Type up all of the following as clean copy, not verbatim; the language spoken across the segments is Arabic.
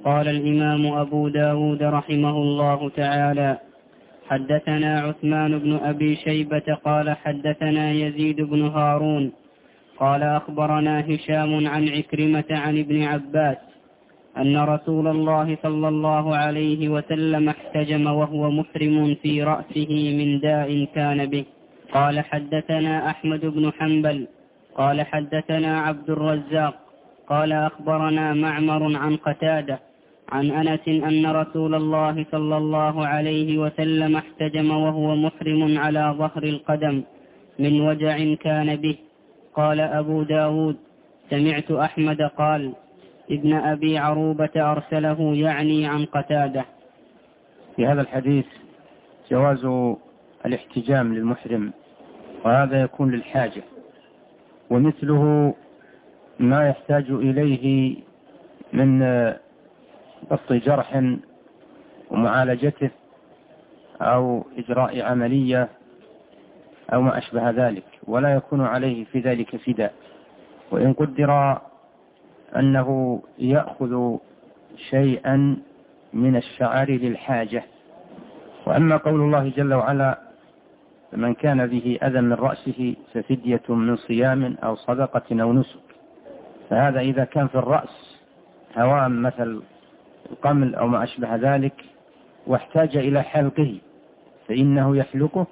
قال الإمام أبو داود رحمه الله تعالى: حدثنا عثمان بن أبي شيبة قال حدثنا يزيد بن هارون قال أخبرنا هشام عن عكرمة عن ابن عباس أن رسول الله صلى الله عليه وسلم احتجم وهو محرم في رأسه من داء كان به. قال حدثنا أحمد بن حنبل قال حدثنا عبد الرزاق قال أخبرنا معمر عن قتادة عن أنس أن رسول الله صلى الله عليه وسلم احتجم وهو محرم على ظهر القدم من وجع كان به. قال أبو داود: سمعت أحمد قال: ابن أبي عروبة أرسله يعني عن قتادة. في هذا الحديث جواز الاحتجام للمحرم، وهذا يكون للحاجة، ومثله ما يحتاج إليه من ضبط جرح ومعالجته أو إجراء عملية أو ما أشبه ذلك، ولا يكون عليه في ذلك فداء. وإن قدر أنه يأخذ شيئا من الشعر للحاجة. وأما قول الله جل وعلا: فمن كان به أذى من رأسه ففدية من صيام أو صدقة أو نسك، فهذا إذا كان في الرأس هوام مثل القمل أو ما أشبه ذلك واحتاج إلى حلقه، فإنه يحلقه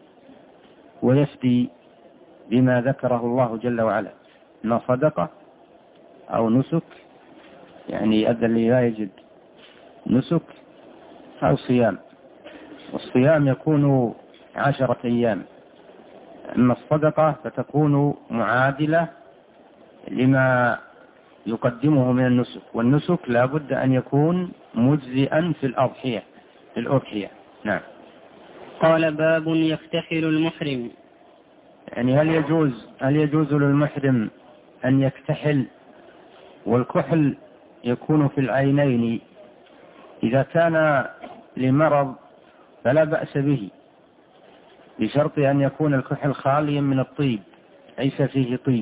ويفدي بما ذكره الله جل وعلا، ما صدقة أو نسك، يعني أذى اللي لا يجد نسك، أو صيام. والصيام يكون 10 أيام، أما الصدقة فتكون معادلة لما يقدمه من النسك، والنسك لا بد أن يكون مجزئا في الأضحية. نعم. قال: باب يفتحل المحرم. يعني هل يجوز للمحرم أن يكتحل؟ والكحل يكون في العينين، إذا كان لمرض فلا بأس به، بشرط أن يكون الكحل خاليا من الطيب، ليس فيه طيب.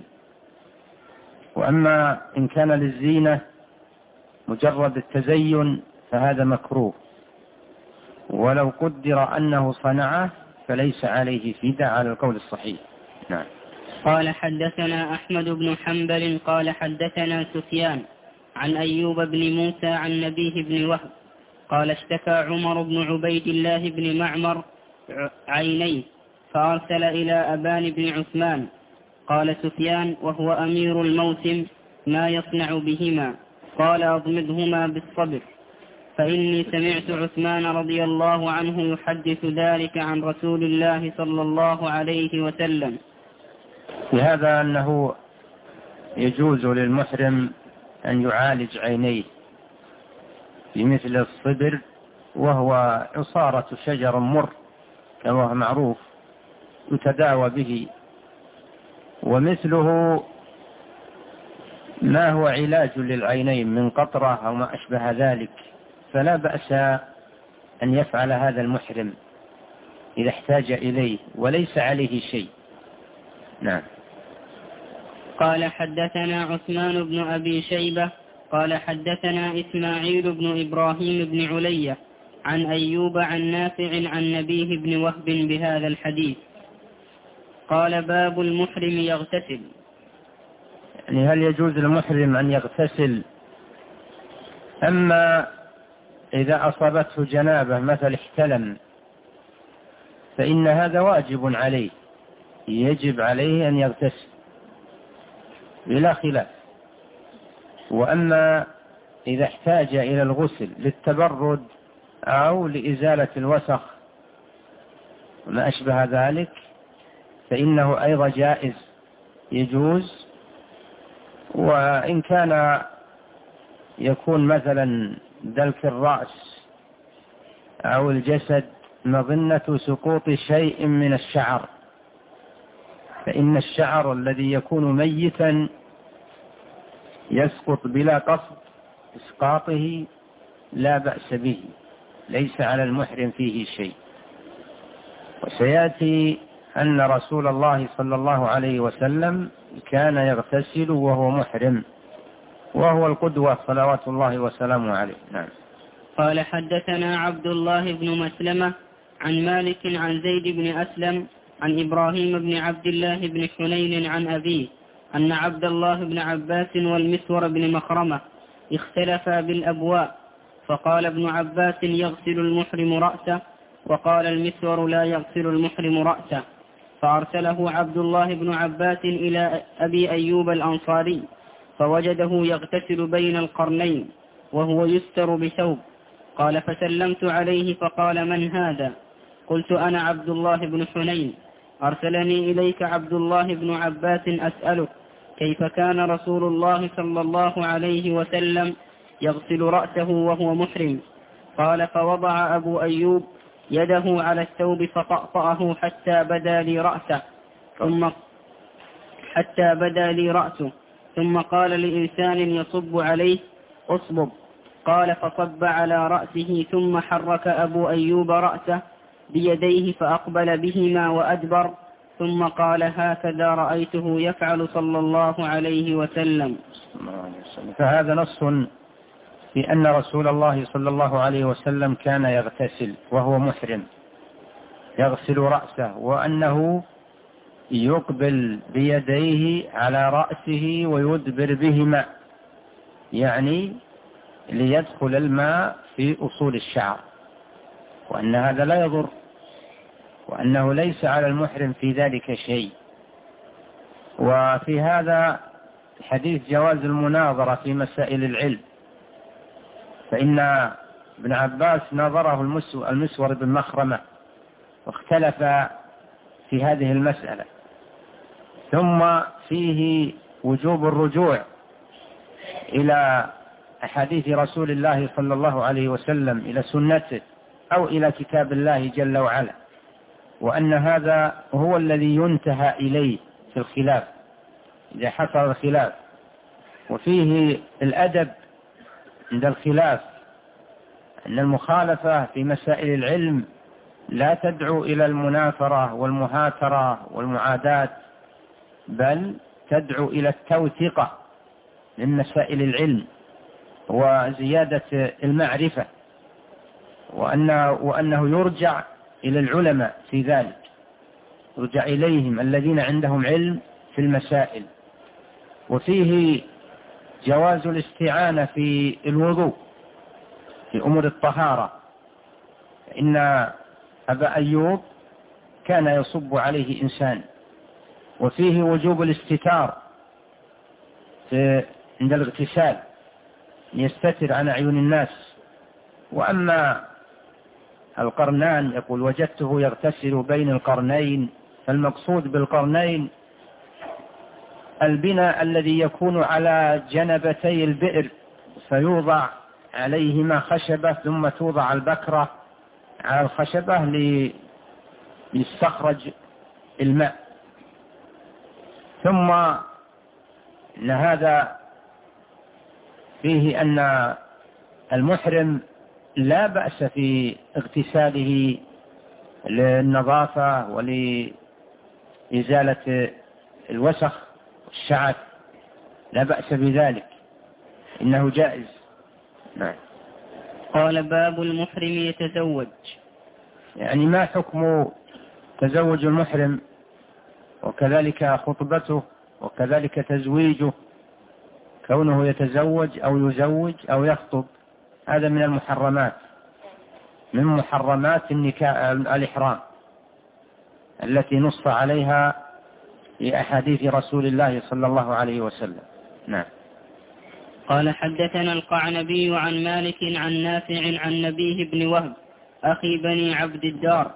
وأما إن كان للزينة مجرد التزين فهذا مكروه، ولو قدر أنه صنعه فليس عليه فداء على القول الصحيح. نعم. قال حدثنا أحمد بن حنبل قال حدثنا سفيان عن أيوب بن موسى عن نبيه بن وهب قال: اشتكى عمر بن عبيد الله بن معمر عينيه فأرسل إلى أبان بن عثمان. قال سفيان وهو أمير الموسم: ما يصنع بهما؟ قال: أضمدهما بالصبر، فإني سمعت عثمان رضي الله عنه يحدث ذلك عن رسول الله صلى الله عليه وسلم. لهذا أنه يجوز للمحرم أن يعالج عينيه بمثل الصبر، وهو عصارة شجر مر كما هو معروف يتداوى به، ومثله ما هو علاج للعينين من قطرة أو ما أشبه ذلك، فلا بأس أن يفعل هذا المحرم إذا احتاج إليه وليس عليه شيء. نعم. قال حدثنا عثمان بن أبي شيبة قال حدثنا إسماعيل بن إبراهيم بن علية عن أيوب عن نافع عن نبيه بن وهب بهذا الحديث. قال: باب المحرم يغتسل. يعني هل يجوز للمحرم أن يغتسل؟ أما إذا أصابته جنابة مثل احتلم فإن هذا واجب عليه، يجب عليه أن يغتسل بلا خلاف. وأما إذا احتاج إلى الغسل للتبرد أو لإزالة الوسخ وما أشبه ذلك فإنه أيضا جائز، يجوز. وإن كان يكون مثلا دلك الرأس أو الجسد مظنة سقوط شيء من الشعر، فإن الشعر الذي يكون ميتا يسقط بلا قصد إسقاطه لا بأس به، ليس على المحرم فيه شيء. وسيأتي أن رسول الله صلى الله عليه وسلم كان يغتسل وهو محرم، وهو القدوة صلوات الله وسلامه عليه. نعم. قال حدثنا عبد الله بن مسلمة عن مالك عن زيد بن أسلم عن إبراهيم بن عبد الله بن حنين عن أبيه أن عبد الله بن عباس والمسور بن مخرمة اختلفا بالأبواء، فقال ابن عباس يغسل المحرم رأسه، وقال المسور لا يغسل المحرم رأسه، فأرسله عبد الله بن عباس إلى أبي أيوب الأنصاري فوجده يغتسل بين القرنين وهو يستر بثوب. قال فسلمت عليه فقال من هذا؟ قلت أنا عبد الله بن حنين، أرسلني إليك عبد الله بن عباس أسألك كيف كان رسول الله صلى الله عليه وسلم يغسل رأسه وهو محرم؟ قال فوضع أبو أيوب يده على الثوب فطأطأه حتى بدا لي رأسه ثم قال لإنسان يصب عليه أصبب، قال فصب على رأسه ثم حرك أبو أيوب رأسه بيديه فأقبل بهما وأدبر، ثم قال هكذا رأيته يفعل صلى الله عليه وسلم. فهذا نص في أن رسول الله صلى الله عليه وسلم كان يغتسل وهو محرم، يغسل رأسه، وأنه يقبل بيديه على رأسه ويدبر بهما، يعني ليدخل الماء في أصول الشعر، وأن هذا لا يضر، وأنه ليس على المحرم في ذلك شيء. وفي هذا حديث جواز المناظرة في مسائل العلم، فإن ابن عباس ناظره المسور بن مخرمة واختلف في هذه المسألة. ثم فيه وجوب الرجوع إلى أحاديث رسول الله صلى الله عليه وسلم، إلى سنته أو إلى كتاب الله جل وعلا، وأن هذا هو الذي ينتهى إليه في الخلاف إذا حصل الخلاف. وفيه الأدب عند الخلاف، أن المخالفة في مسائل العلم لا تدعو إلى المنافرة والمهاترة والمعاداة، بل تدعو إلى التوثيق من مسائل العلم وزيادة المعرفة، وأنه يرجع إلى العلماء في ذلك، يرجع إليهم الذين عندهم علم في المسائل. وفيه جواز الاستعانة في الوضوء في أمور الطهارة، إن أبا أيوب كان يصب عليه إنسان. وفيه وجوب الاستتار عند الاغتسال، يستتر عن أعين الناس. وأما القرنان يقول وجدته يغتسل بين القرنين، فالمقصود بالقرنين البناء الذي يكون على جنبتي البئر، فيوضع عليهما خشبة ثم توضع البكرة على الخشبة ليستخرج الماء. ثم إن هذا فيه أن المحرم لا بأس في اغتساله للنظافة ولإزالة الوسخ والشعث، لا بأس بذلك، إنه جائز. نعم. قال باب المحرم يتزوج، يعني ما حكم تزوج المحرم، وكذلك خطبته، وكذلك تزويجه، كونه يتزوج أو يزوج أو يخطب، هذا من المحرمات، من محرمات الإحرام التي نص عليها في أحاديث رسول الله صلى الله عليه وسلم. نعم. قال حدثنا القعنبي عن مالك عن نافع عن نبيه بن وهب أخي بني عبد الدار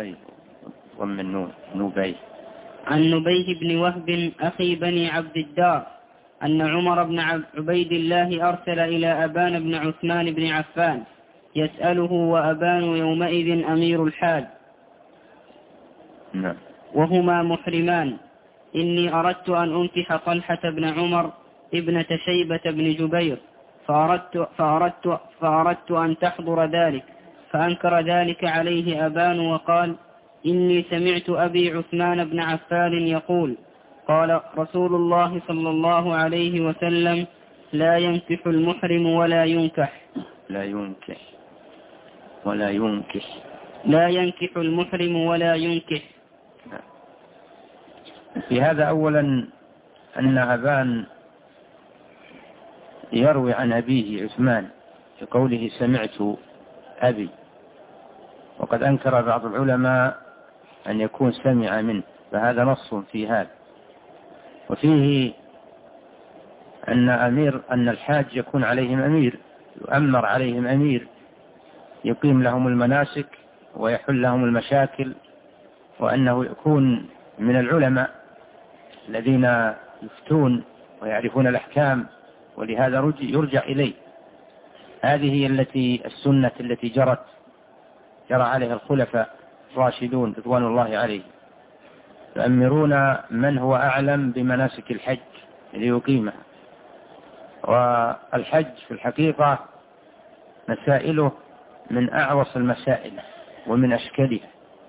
عن نبيه بن وهب أخي بني عبد الدار أن عمر بن عبيد الله أرسل إلى أبان بن عثمان بن عفان يسأله، وأبان يومئذ أمير الحاج وهما محرمان، إني أردت أن أنكح طلحة بن عمر ابنة شيبة بن جبير، فأردت أن تحضر ذلك، فأنكر ذلك عليه أبان وقال إني سمعت أبي عثمان بن عفان يقول قال رسول الله صلى الله عليه وسلم لا ينكح المحرم ولا ينكح. لا ينكح ولا ينكح. لا ينكح المحرم ولا ينكح. في هذا أولا أن أبان يروي عن أبيه عثمان في قوله سمعت أبي، وقد أنكر بعض العلماء أن يكون سمع منه، فهذا نص في هذا. وفيه أن الحاج يكون عليهم أمير، يؤمر عليهم أمير يقيم لهم المناسك ويحل لهم المشاكل، وأنه يكون من العلماء الذين يفتون ويعرفون الأحكام، ولهذا يرجع إليه. هذه هي السنة التي جرى عليها الخلفاء الراشدون رضوان الله عليهم، يؤمرون من هو أعلم بمناسك الحج ليقيمها. والحج في الحقيقة مسائله من أعوص المسائل ومن أشكالها،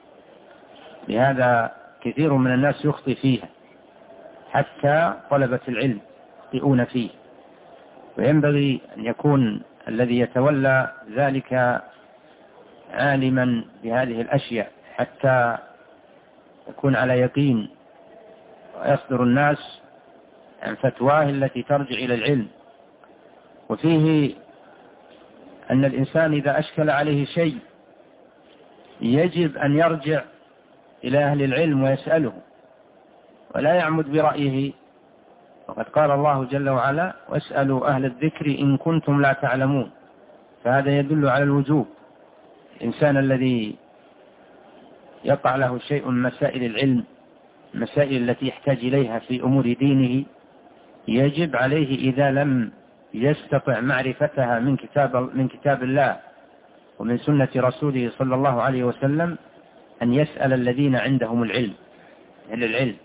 لهذا كثير من الناس يخطئ فيها، حتى طلبة العلم يخطئون فيه. وينبغي أن يكون الذي يتولى ذلك عالما بهذه الأشياء حتى يكون على يقين، ويصدر الناس عن فتواه التي ترجع إلى العلم. وفيه أن الإنسان إذا أشكل عليه شيء يجب أن يرجع إلى أهل العلم ويسأله، ولا يعمد برأيه. وقد قال الله جل وعلا واسألوا أهل الذكر إن كنتم لا تعلمون، فهذا يدل على الوجوب. الإنسان الذي يقع له شيء من مسائل العلم، المسائل التي يحتاج إليها في أمور دينه، يجب عليه إذا لم يستطع معرفتها من كتاب الله ومن سنة رسوله صلى الله عليه وسلم أن يسأل الذين عندهم العلم، أهل العلم.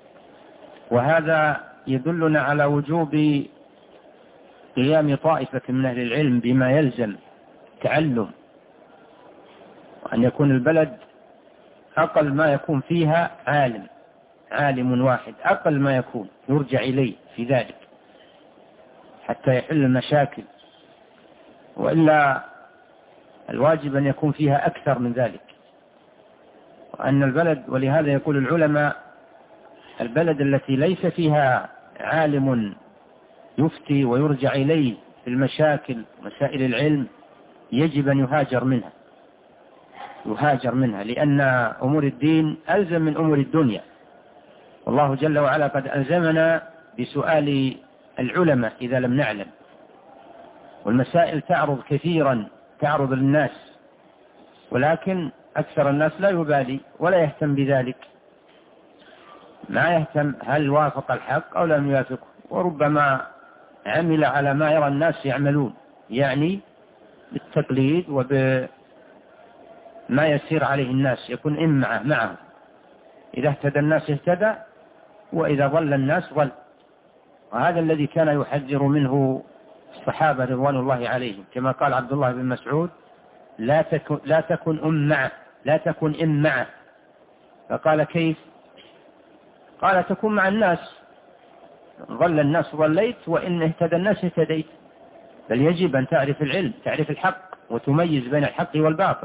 وهذا يدلنا على وجوب قيام طائفة من أهل العلم بما يلزم تعلم، وأن يكون البلد أقل ما يكون فيها عالم واحد، أقل ما يكون يرجع إليه في ذلك حتى يحل المشاكل، وإلا الواجب أن يكون فيها أكثر من ذلك. وأن البلد، ولهذا يقول العلماء البلد التي ليس فيها عالم يفتي ويرجع إليه في المشاكل مسائل العلم يجب أن يهاجر منها، لأن أمور الدين ألزم من أمور الدنيا، والله جل وعلا قد ألزمنا بسؤال العلماء إذا لم نعلم. والمسائل تعرض كثيرا، تعرض للناس، ولكن أكثر الناس لا يبالي ولا يهتم بذلك، ما يهتم هل وافق الحق أو لم يوافقه، وربما عمل على ما يرى الناس يعملون، يعني بالتقليد وبما يسير عليه الناس، يكون معه. إذا اهتدى الناس اهتدى، وإذا ضل الناس ضل. وهذا الذي كان يحذر منه الصحابة رضوان الله عليهم، كما قال عبد الله بن مسعود لا تكن معه. فقال كيف؟ قال تكون مع الناس، ضل الناس ضليت، وإن اهتدى الناس اهتديت. بل يجب أن تعرف العلم، تعرف الحق، وتميز بين الحق والباطل.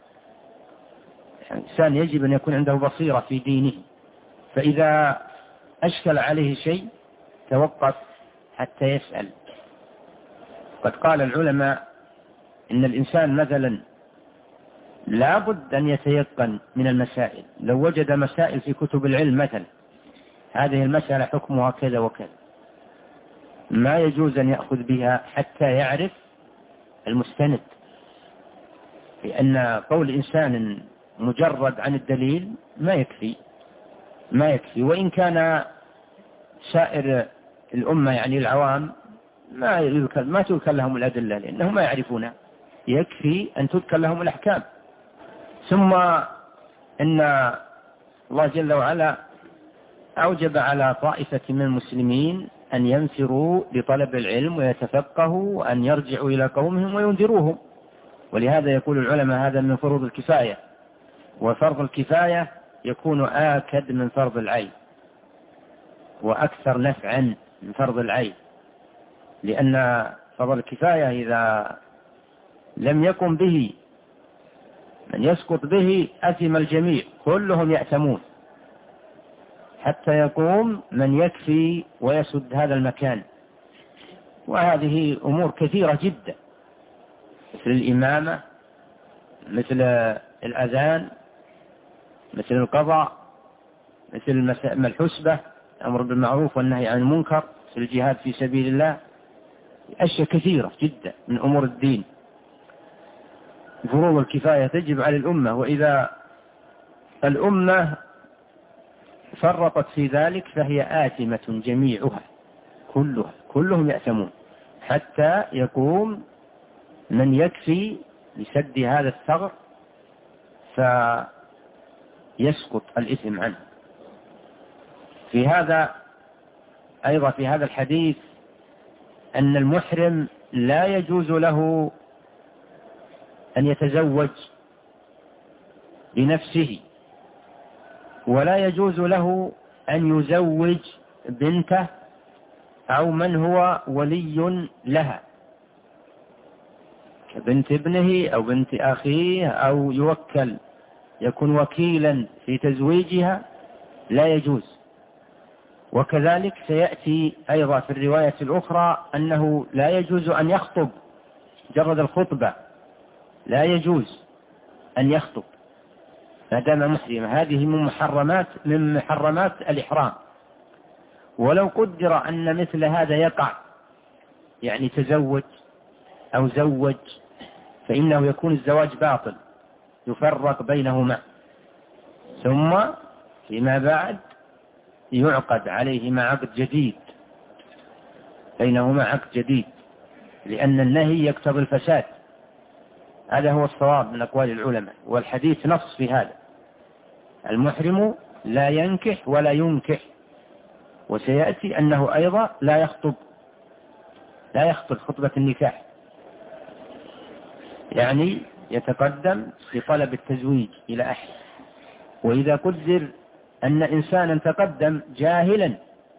الإنسان يجب أن يكون عنده بصيرة في دينه، فإذا أشكل عليه شيء توقف حتى يسأل. قد قال العلماء إن الإنسان مثلا لا بد أن يتيقن من المسائل. لو وجد مسائل في كتب العلم مثلا هذه المسألة حكمها كذا وكذا، ما يجوز أن يأخذ بها حتى يعرف المستند، لأن قول إنسان مجرد عن الدليل ما يكفي. وإن كان سائر الأمة يعني العوام ما تذكر لهم الأدلة لأنهم ما يعرفونها، يكفي أن تذكر لهم الأحكام. ثم إن الله جل وعلا أوجب على طائفة من المسلمين أن ينفروا لطلب العلم ويتفقهوا، وأن يرجعوا إلى قومهم وينذروهم. ولهذا يقول العلماء هذا من فروض الكفاية، وفرض الكفاية يكون آكد من فرض العين وأكثر نفعا من فرض العين. لأن فرض الكفاية إذا لم يكن به من يسقط به أثم الجميع، كلهم يأثمون حتى يقوم من يكفي ويسد هذا المكان. وهذه أمور كثيرة جدا، مثل الإمامة، مثل الأذان، مثل القضاء، مثل الحسبة، الأمر بالمعروف والنهي عن المنكر، مثل الجهاد في سبيل الله، أشياء كثيرة جدا من أمور الدين. فروض الكفاية تجب على الأمة، وإذا الأمة فرطت في ذلك فهي آثمة جميعها كلهم يأثمون حتى يقوم من يكفي لسد هذا الثغر فيسقط الإثم عنه. في هذا أيضا في هذا الحديث أن المحرم لا يجوز له أن يتزوج لنفسه، ولا يجوز له أن يزوج بنته أو من هو ولي لها كبنت ابنه أو بنت أخيه، أو يكون وكيلا في تزويجها، لا يجوز. وكذلك سيأتي أيضا في الرواية الأخرى أنه لا يجوز أن يخطب، جرد الخطبة لا يجوز أن يخطب ما دام محرما. هذه من محرمات الإحرام. ولو قدر أن مثل هذا يقع، يعني تزوج أو زوج، فإنه يكون الزواج باطل، يفرق بينهما، ثم فيما بعد يعقد عليهما عقد جديد، بينهما عقد جديد، لأن النهي يقتضي الفساد. هذا هو الصواب من أقوال العلماء، والحديث نص في هذا. المحرم لا ينكح ولا ينكح، وسيأتي أنه أيضا لا يخطب خطبة النكاح، يعني يتقدم في طلب التزويج إلى أحد. وإذا قدر أن إنسانا تقدم جاهلا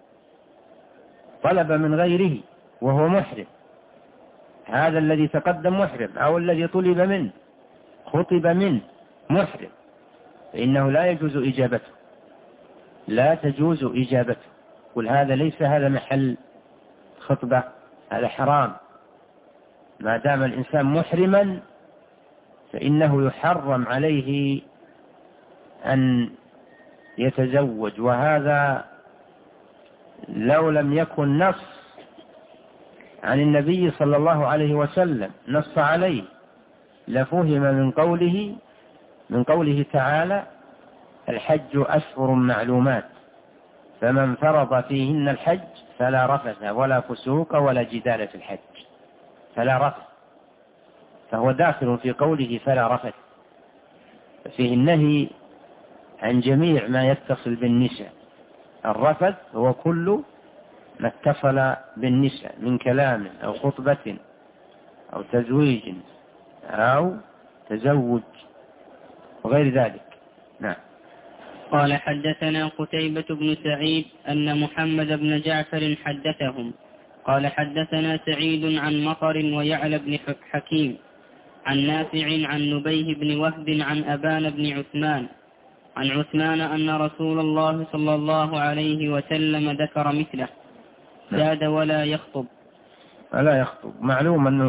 طلب من غيره وهو محرم، هذا الذي تقدم محرم أو الذي طلب منه خطب منه محرم، فإنه لا يجوز إجابته، لا تجوز إجابته. قل هذا ليس هذا محل خطبة، هذا حرام. ما دام الإنسان محرما فإنه يحرم عليه أن يتزوج. وهذا لو لم يكن نص عن النبي صلى الله عليه وسلم نص عليه لفهم من قوله تعالى: الحج أشهر معلومات، فمن فرض فيهن الحج فلا رفث ولا فسوق ولا جدال في الحج. فلا رفث، فهو داخل في قوله فلا رفث، فيه النهي عن جميع ما يتصل بالنساء. الرفث هو كل ما اتصل بالنساء من كلام أو خطبة أو تزويج أو تزوج وغير ذلك. نعم. قال: حدثنا قتيبة بن سعيد أن محمد بن جعفر حدثهم قال: حدثنا سعيد عن مطر ويعلى بن حكيم عن نافع عن نبيه بن وهب عن أبان بن عثمان عن عثمان أن رسول الله صلى الله عليه وسلم ذكر مثله، زاد ولا يخطب. معلوم أن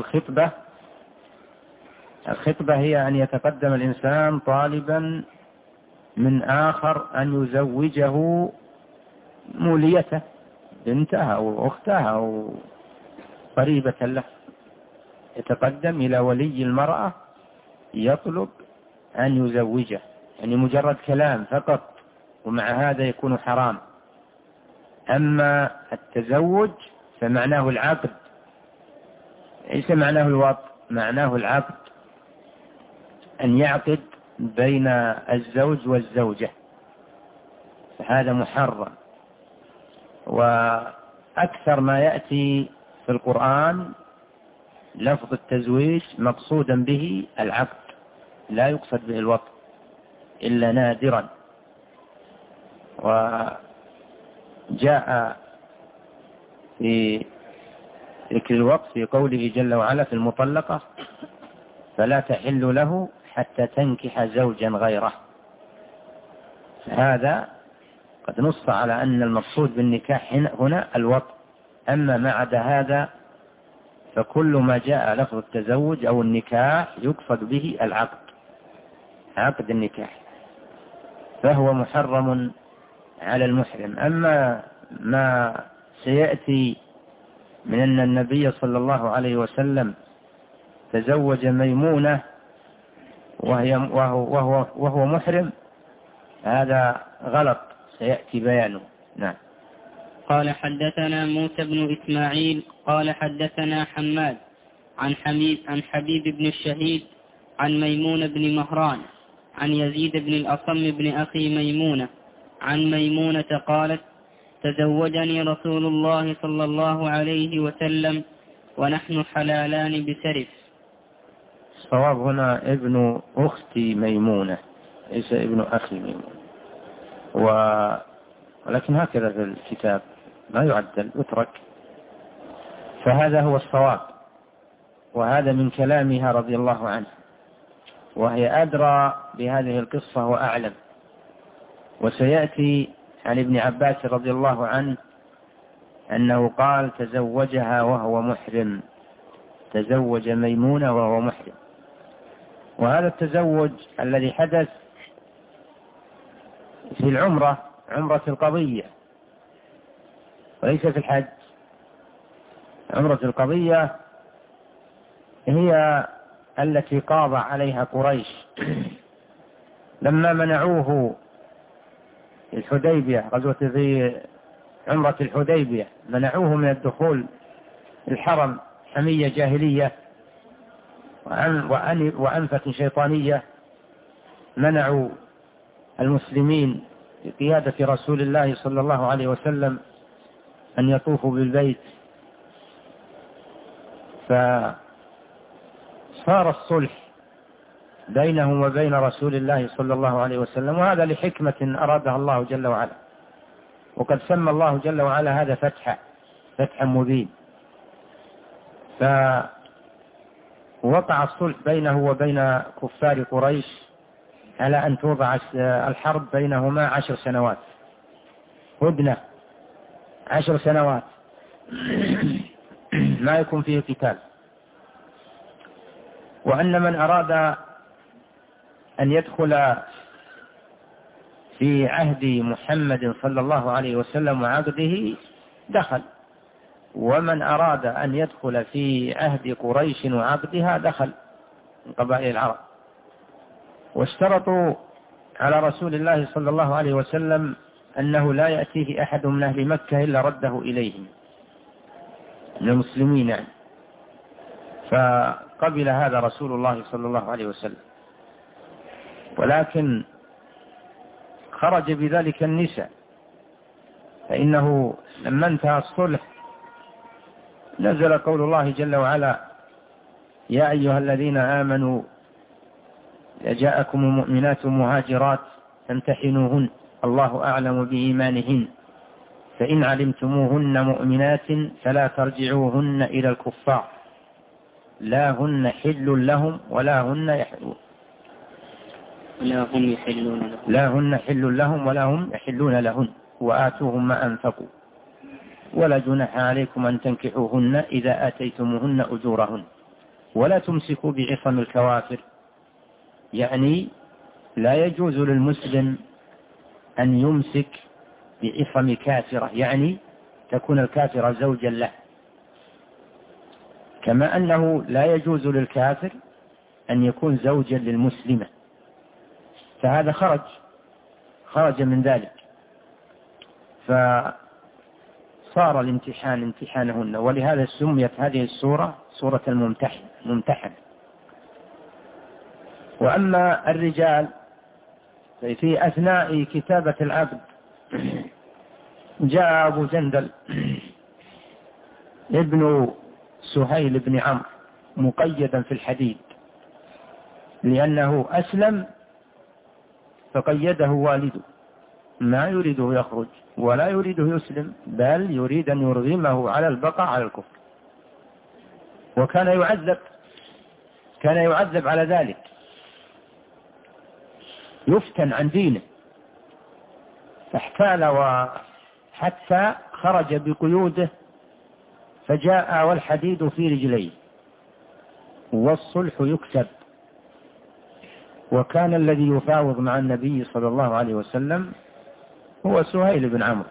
الخطبة هي أن يتقدم الإنسان طالبا من آخر أن يزوجه موليته، بنتها أو أختها أو قريبة له، يتقدم إلى ولي المرأة يطلب أن يزوجه، يعني مجرد كلام فقط، ومع هذا يكون حرام. أما التزوج فمعناه العقد، ليس معناه الوطء، معناه العقد، أن يعقد بين الزوج والزوجة، فهذا محرم. وأكثر ما يأتي في القرآن لفظ التزويج مقصودا به العقد، لا يقصد به الوطء إلا نادرا. وجاء في ذكر الوقت في قوله جل وعلا في المطلقة فلا تحل له حتى تنكح زوجا غيره. هذا قد نص على أن المقصود بالنكاح هنا الوطء. أما ما عدا هذا فكل ما جاء لفظ التزوج أو النكاح يقصد به العقد، عقد النكاح، فهو محرم على المحرم. أما ما سيأتي من أن النبي صلى الله عليه وسلم تزوج ميمونة وهو محرم، هذا غلط سيأتي بيانه. نعم. قال حدثنا موسى بن إسماعيل قال حدثنا حماد عن حبيب بن الشهيد عن ميمون بن مهران عن يزيد بن الأصم بن أخي ميمونة عن ميمونة قالت تزوجني رسول الله صلى الله عليه وسلم ونحن حلالان بسرف. الصواب هنا ابن أختي ميمونة ليس ابن أخي ميمونة، ولكن هكذا في الكتاب ما يعدل يترك، فهذا هو الصواب، وهذا من كلامها رضي الله عنها، وهي أدرى بهذه القصة وأعلم. وسيأتي عن ابن عباس رضي الله عنه أنه قال تزوجها وهو محرم، تزوج ميمونة وهو محرم. وهذا التزوج الذي حدث في العمرة، عمرة القضية وليس في الحج. عمرة القضية هي التي قاضى عليها قريش لما منعوه الحديبية، غزوة في عمرة الحديبية، منعوه من الدخول الحرم حمية جاهلية وأنفة شيطانية. منعوا المسلمين بقيادة رسول الله صلى الله عليه وسلم أن يطوفوا بالبيت، فصار الصلح بينهم وبين رسول الله صلى الله عليه وسلم، وهذا لحكمة أرادها الله جل وعلا. وقد سمى الله جل وعلا هذا فتحا مبين. فوقع الصلح بينه وبين كفار قريش على أن توضع الحرب بينهما 10 سنوات، هدنة 10 سنوات ما يكون فيه قتال. وأن من أراد أن يدخل في عهد محمد صلى الله عليه وسلم وعقده دخل، ومن أراد أن يدخل في عهد قريش وعقدها دخل من قبائل العرب. واشترطوا على رسول الله صلى الله عليه وسلم أنه لا يأتيه أحد من أهل مكة إلا رده إليهم من المسلمين يعني. فقبل هذا رسول الله صلى الله عليه وسلم، ولكن خرج بذلك النساء، فإنه لما انتهى الصلح نزل قول الله جل وعلا يا أيها الذين آمنوا جاءكم المؤمنات مهاجرات فامتحنوهن الله أعلم بإيمانهن فإن علمتموهن مؤمنات فلا ترجعوهن إلى الكفار لا هن حل لهم ولا هن يحلون لا هن حل لهم ولا هم يحلون لهن وآتوهم ما أنفقوا ولا جناح عليكم أن تنكحوهن إذا آتيتموهن أجورهن ولا تمسكوا بعصم الكوافر، يعني لا يجوز للمسلم أن يمسك بعصم كافرة، يعني تكون الكافرة زوجا له، كما أنه لا يجوز للكافر أن يكون زوجا للمسلمة. فهذا خرج من ذلك، فصار الامتحان امتحانهن، ولهذا سميت هذه السورة سورة الممتحن. وأما الرجال في أثناء كتابة العقد جاء أبو جندل ابن سهيل بن عمرو مقيدا في الحديد، لأنه أسلم فقيده والده، ما يريده يخرج ولا يريده يسلم، بل يريد أن يرغمه على البقاء على الكفر. وكان يعذب على ذلك، يفتن عن دينه، فاحتال حتى خرج بقيوده، فجاء والحديد في رجليه والصلح يكتب. وكان الذي يفاوض مع النبي صلى الله عليه وسلم هو سهيل بن عمرو،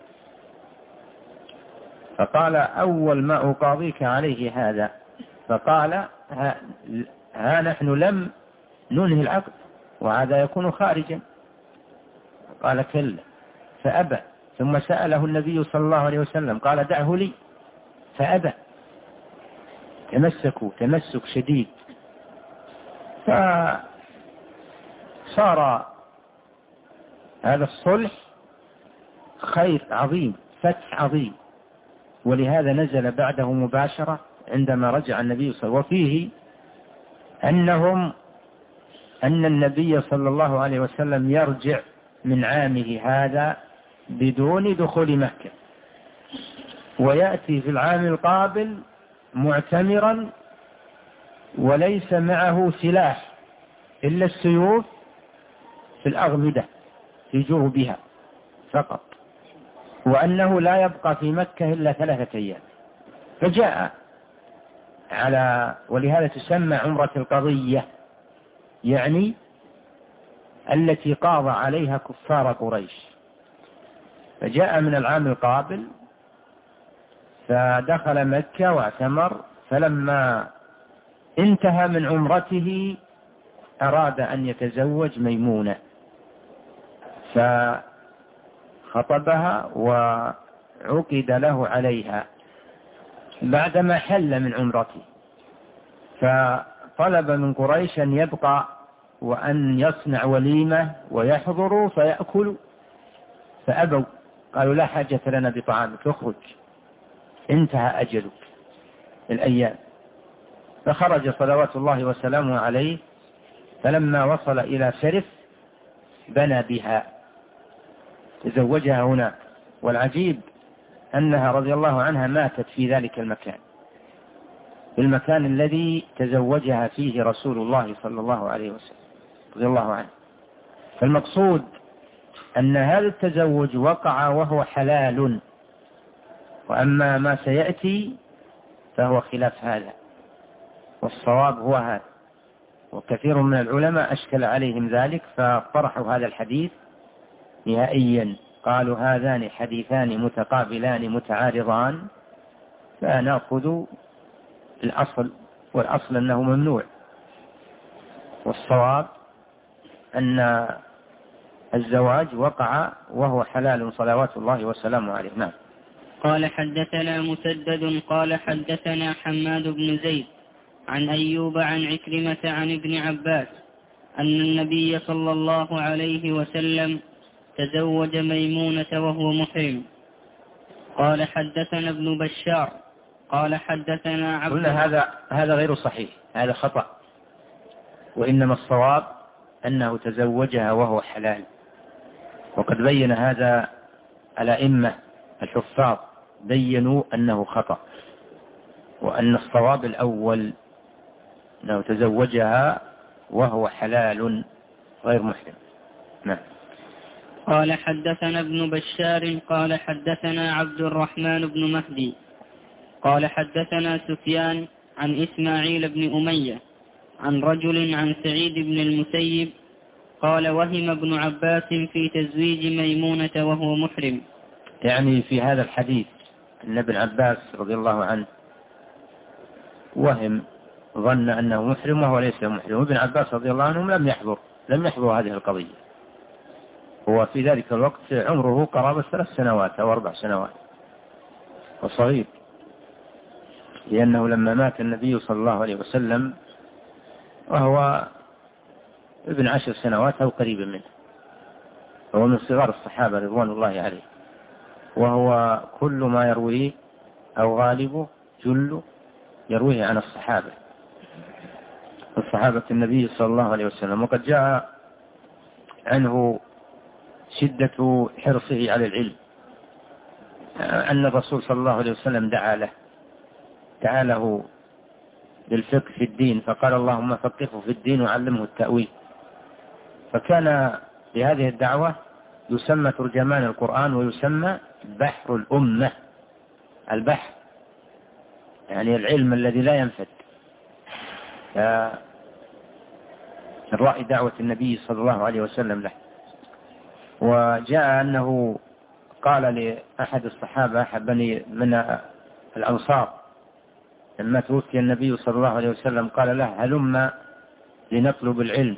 فقال: أول ما أقاضيك عليه هذا. فقال: ها نحن لم ننهي العقد وهذا يكون خارجا. قال: كلا. فأبى. ثم سأله النبي صلى الله عليه وسلم قال: دعه لي. فأبى. تمسكوا تمسك شديد، فصار هذا الصلح خير عظيم، فتح عظيم. ولهذا نزل بعده مباشرة عندما رجع النبي صلى الله عليه وسلم، وفيه أن النبي صلى الله عليه وسلم يرجع من عامه هذا بدون دخول مكة، ويأتي في العام القابل معتمرا وليس معه سلاح إلا السيوف في الأغمدة في جوبها فقط، وأنه لا يبقى في مكة إلا 3 أيام. فجاء ولهذا تسمى عمرة القضية، يعني التي قاضى عليها كفار قريش. فجاء من العام القابل فدخل مكة واعتمر، فلما انتهى من عمرته أراد أن يتزوج ميمونة، فخطبها وعقد له عليها بعدما حل من عمرته. فطلب من قريش أن يبقى وأن يصنع وليمة ويحضروا فيأكلوا، فأبوا، قالوا: لا حاجة لنا بطعامك، اخرج، انتهى أجلك الأيام. فخرج صلوات الله وسلامه عليه، فلما وصل إلى سرف بنى بها، تزوجها هناك. والعجيب أنها رضي الله عنها ماتت في ذلك المكان، في المكان الذي تزوجها فيه رسول الله صلى الله عليه وسلم رضي الله عنه. فالمقصود أن هذا التزوج وقع وهو حلال، وأما ما سيأتي فهو خلاف هذا، والصواب هو هذا. وكثير من العلماء أشكل عليهم ذلك فطرحوا هذا الحديث نهائيا، قالوا: هذان حديثان متقابلان متعارضان، فنأخذ الأصل، والأصل أنه ممنوع، والصواب أن الزواج وقع وهو حلال صلوات الله وسلامه عليه. نعم. قال: حدثنا مسدد قال حدثنا حماد بن زيد عن أيوب عن عكرمة عن ابن عباس أن النبي صلى الله عليه وسلم تزوج ميمونة وهو محرم. قال: حدثنا ابن بشار قال حدثنا عبد. قلنا هذا غير صحيح، هذا خطأ، وإنما الصواب أنه تزوجها وهو حلال، وقد بين هذا الأئمة الحفاظ، بينوا أنه خطأ، وأن الصواب الأول أنه تزوجها وهو حلال غير محرم. نعم. قال: حدثنا ابن بشار قال حدثنا عبد الرحمن بن مهدي قال حدثنا سفيان عن إسماعيل بن أمية عن رجل عن سعيد بن المسيب قال: وهم ابن عباس في تزويج ميمونة وهو محرم. يعني في هذا الحديث أن ابن عباس رضي الله عنه وهم، ظن أنه محرم وهو ليس محرم، وابن عباس رضي الله عنه لم يحضر هذه القضية، هو في ذلك الوقت عمره قرابة 3 سنوات أو 4 سنوات، وصغير، لأنه لما مات النبي صلى الله عليه وسلم وهو ابن 10 سنوات أو قريبا منه، هو من صغار الصحابة رضوان الله عليه، وهو كل ما يرويه أو غالبه جله يرويه عن الصحابة النبي صلى الله عليه وسلم. وقد جاء عنه شدة حرصه على العلم، أن الرسول صلى الله عليه وسلم دعا له للفقه في الدين، فقال اللهم فقهه في الدين وعلمه التأويل. فكان بهذه الدعوة يسمى ترجمان القرآن ويسمى بحر الأمة. البحر يعني العلم الذي لا ينفد. الرأي دعوة النبي صلى الله عليه وسلم له. وجاء أنه قال لأحد الصحابة من الأنصار لما توفي النبي صلى الله عليه وسلم قال له هلم لنطلب العلم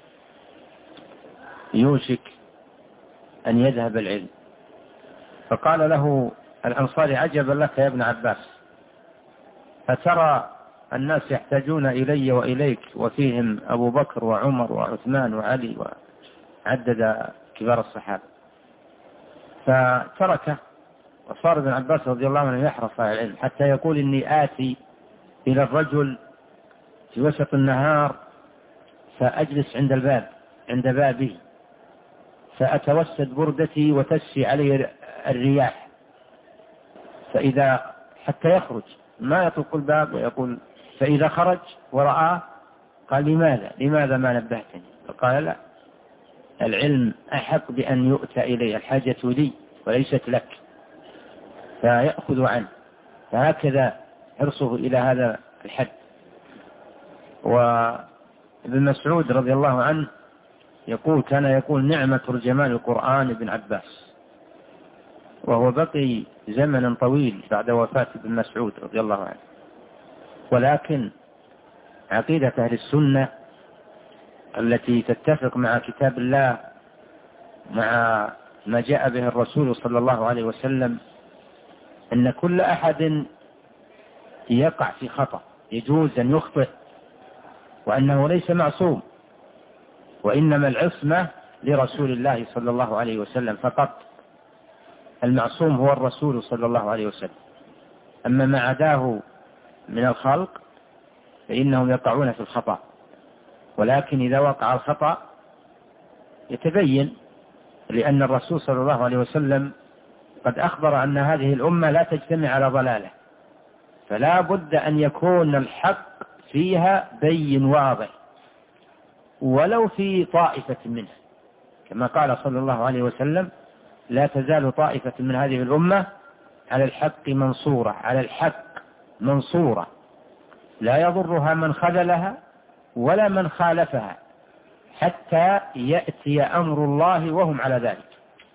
يوشك أن يذهب العلم. فقال له الأنصاري عجبا لك يا ابن عباس، فترى الناس يحتاجون إلي وإليك وفيهم أبو بكر وعمر وعثمان وعلي، وعدد كبار الصحابة. فتركه وصار ابن عباس رضي الله عنه يحرص على العلم، حتى يقول إني آتي إلى الرجل في وسط النهار فأجلس عند بابه فأتوسد بردتي وتسفي علي الرياح، فإذا حتى يخرج ما يطرق الباب ويقول، فإذا خرج ورآه قال لماذا ما نبهتني؟ فقال لا، العلم أحق بأن يؤتى إلي، الحاجة لي وليست لك، فيأخذ عنه. فهكذا حرصه إلى هذا الحد. وابن مسعود رضي الله عنه كان يقول نعمة ترجمان القرآن ابن عباس، وهو بقي زمنا طويل بعد وفاة ابن مسعود رضي الله عنه. ولكن عقيدة أهل السنة التي تتفق مع كتاب الله مع ما جاء به الرسول صلى الله عليه وسلم أن كل أحد يقع في خطأ، يجوز أن يخطئ، وأنه ليس معصوم، وإنما العصمة لرسول الله صلى الله عليه وسلم فقط. المعصوم هو الرسول صلى الله عليه وسلم، أما ما عداه من الخلق فإنهم يقعون في الخطأ. ولكن إذا وقع الخطأ يتبين، لأن الرسول صلى الله عليه وسلم قد أخبر أن هذه الأمة لا تجتمع على ضلالة، فلا بد أن يكون الحق فيها بين واضح ولو في طائفة منها، كما قال صلى الله عليه وسلم لا تزال طائفة من هذه الأمة على الحق منصورة لا يضرها من خذلها ولا من خالفها حتى يأتي أمر الله وهم على ذلك.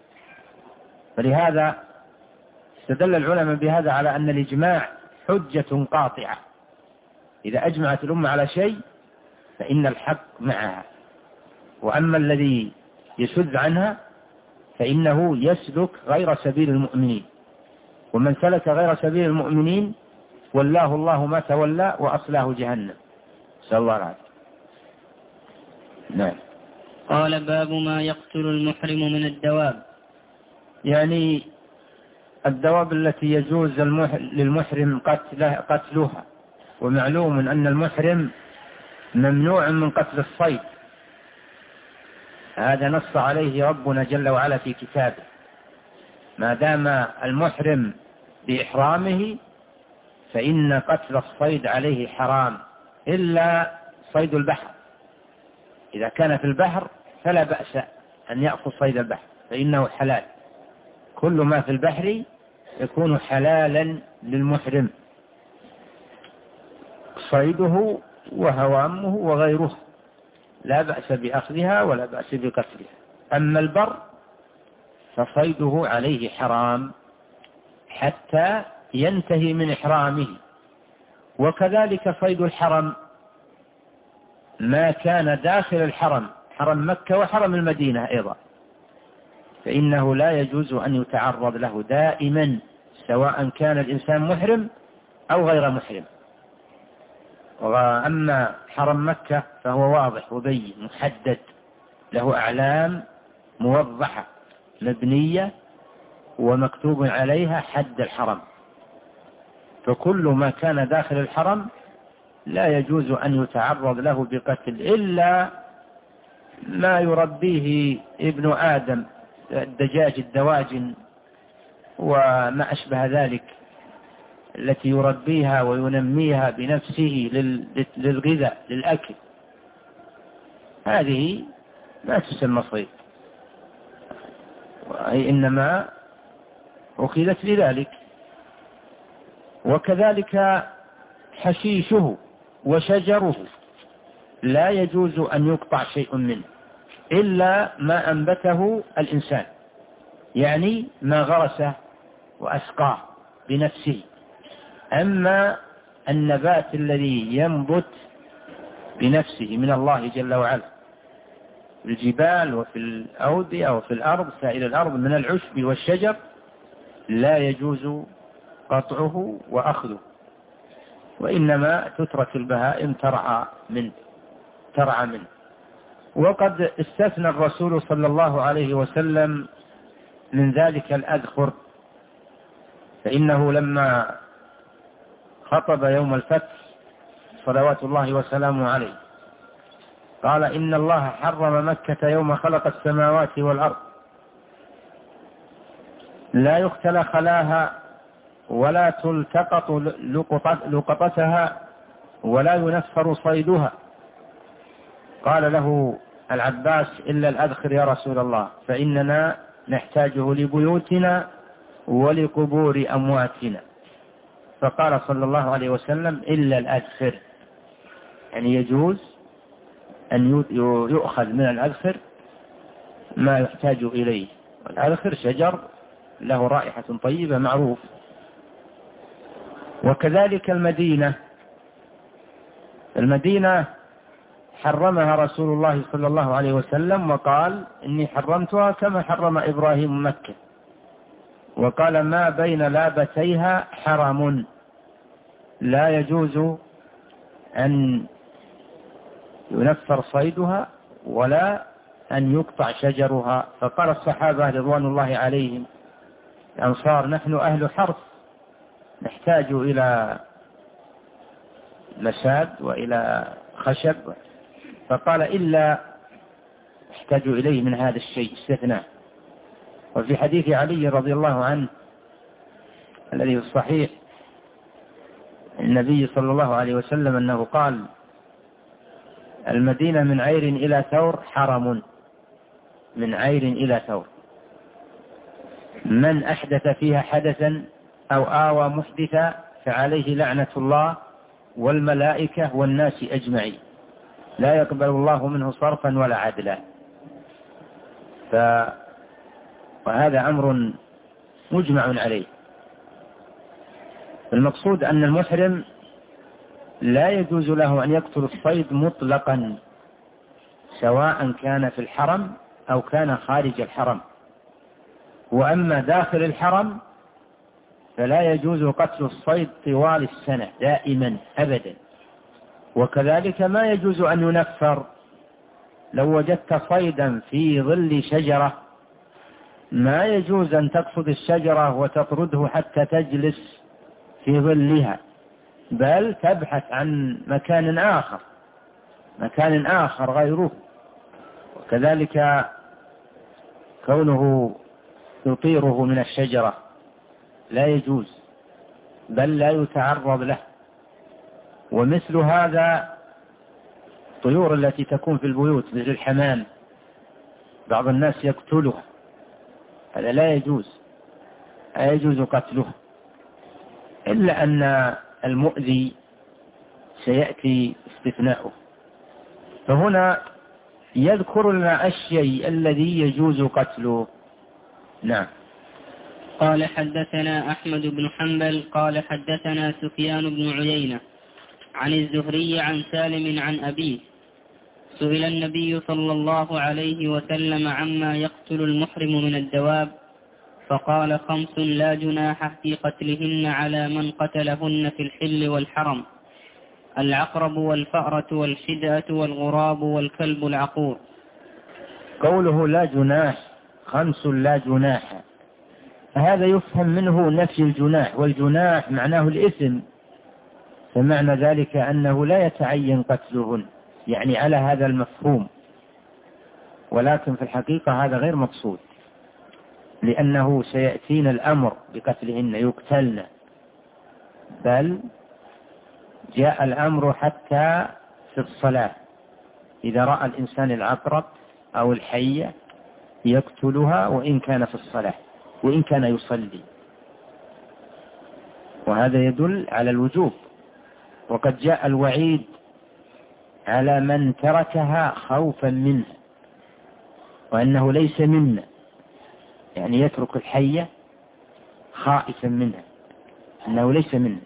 فلهذا استدل العلماء بهذا على أن الإجماع حجة قاطعة، إذا أجمعت الأمة على شيء فإن الحق معها، وأما الذي يشذ عنها فإنه يسلك غير سبيل المؤمنين، ومن سلك غير سبيل المؤمنين والله الله ما تولى وأصلاه جهنم، نسأل الله العافية. نعم. قال باب ما يقتل المحرم من الدواب. يعني الدواب التي يجوز للمحرم قتلها، ومعلوم أن المحرم ممنوع من قتل الصيد، هذا نص عليه ربنا جل وعلا في كتابه، ما دام المحرم بإحرامه فإن قتل الصيد عليه حرام، إلا صيد البحر، إذا كان في البحر فلا بأس أن يأخذ صيد البحر فإنه حلال، كل ما في البحر يكون حلالا للمحرم، صيده وهوامه وغيره لا بأس بأخذها ولا بأس بقتلها. أما البر فصيده عليه حرام حتى ينتهي من إحرامه، وكذلك صيد الحرم ما كان داخل الحرم، حرم مكة وحرم المدينة أيضا، فإنه لا يجوز أن يتعرض له دائما، سواء كان الإنسان محرم أو غير محرم. وأما حرم مكة فهو واضح وبين محدد، له أعلام موضحة مبنية ومكتوب عليها حد الحرم، فكل ما كان داخل الحرم لا يجوز أن يتعرض له بقتل إلا ما يربيه ابن آدم، الدجاج الدواجن وما أشبه ذلك التي يربيها وينميها بنفسه للغذاء للأكل، هذه ما تسمى صيد، وهي إنما أخذت لذلك. وكذلك حشيشه وشجره لا يجوز أن يقطع شيء منه إلا ما أنبته الإنسان، يعني ما غرسه وأسقاه بنفسه. أما النبات الذي ينبت بنفسه من الله جل وعلا في الجبال وفي الأودية وفي الأرض سائر الأرض من العشب والشجر لا يجوز قطعه وأخذه، وإنما تترك البهائم ترعى منه. وقد استثنى الرسول صلى الله عليه وسلم من ذلك الأذخر، فإنه لما خطب يوم الفتح صلوات الله وسلامه عليه قال: إن الله حرم مكة يوم خلق السماوات والأرض، لا يختل خلاها ولا تلتقط لقطتها ولا ينفر صيدها. قال له العباس: إلا الأذخر يا رسول الله، فإننا نحتاجه لبيوتنا ولقبور أمواتنا. فقال صلى الله عليه وسلم: إلا الأذخر، يعني يجوز أن يؤخذ من الأذخر ما يحتاج إليه. والأذخر شجر له رائحة طيبة معروف. وكذلك المدينة حرمها رسول الله صلى الله عليه وسلم وقال: إني حرمتها كما حرم إبراهيم مكة، وقال: ما بين لابتيها حرم، لا يجوز أن ينفر صيدها ولا أن يقطع شجرها. فقال الصحابة رضوان الله عليهم الأنصار: نحن أهل حرث نحتاج إلى مساد وإلى خشب، فقال: إلا احتاج إليه من هذا الشيء استثناء. وفي حديث علي رضي الله عنه الذي في الصحيح النبي صلى الله عليه وسلم أنه قال: المدينة من عير إلى ثور حرم، من عير إلى ثور، من أحدث فيها حدثا أو آوى محدثا فعليه لعنة الله والملائكة والناس أجمعين، لا يقبل الله منه صرفا ولا عدلا. وهذا أمر مجمع عليه. المقصود أن المحرم لا يجوز له أن يقتل الصيد مطلقا، سواء كان في الحرم أو كان خارج الحرم. وأما داخل الحرم فلا يجوز قتل الصيد طوال السنة دائما أبدا. وكذلك ما يجوز أن ينفر. لو وجدت صيدا في ظل شجرة ما يجوز أن تقصد الشجرة وتطرده حتى تجلس في ظلها، بل تبحث عن مكان آخر غيره. وكذلك كونه يطيره من الشجرة لا يجوز، بل لا يتعرض له. ومثل هذا الطيور التي تكون في البيوت مثل الحمام بعض الناس يقتلها، هذا لا يجوز قتله، إلا أن المؤذي سيأتي استثناؤه. فهنا يذكر لنا الشيء الذي يجوز قتله. نعم. قال: حدثنا أحمد بن حنبل قال حدثنا سفيان بن عيينة عن الزهري عن سالم عن أبيه: سئل النبي صلى الله عليه وسلم عما يقتل المحرم من الدواب، فقال: 5 لا جناح في قتلهن على من قتلهن في الحل والحرم: العقرب والفأرة والشدأة والغراب والكلب العقور. قوله لا جناح، 5 لا جناح، هذا يفهم منه نفي الجناح، والجناح معناه الإثم، فمعنى ذلك أنه لا يتعين قتلهن، يعني على هذا المفهوم. ولكن في الحقيقة هذا غير مقصود، لأنه سيأتينا الأمر بقتلهن، يقتلن. بل جاء الأمر حتى في الصلاة، إذا رأى الإنسان العقرب أو الحية يقتلها وإن كان في الصلاة وإن كان يصلي، وهذا يدل على الوجوب. وقد جاء الوعيد على من تركها خوفا منه، وأنه ليس منا، يعني يترك الحية خائفا منها، أنه ليس منا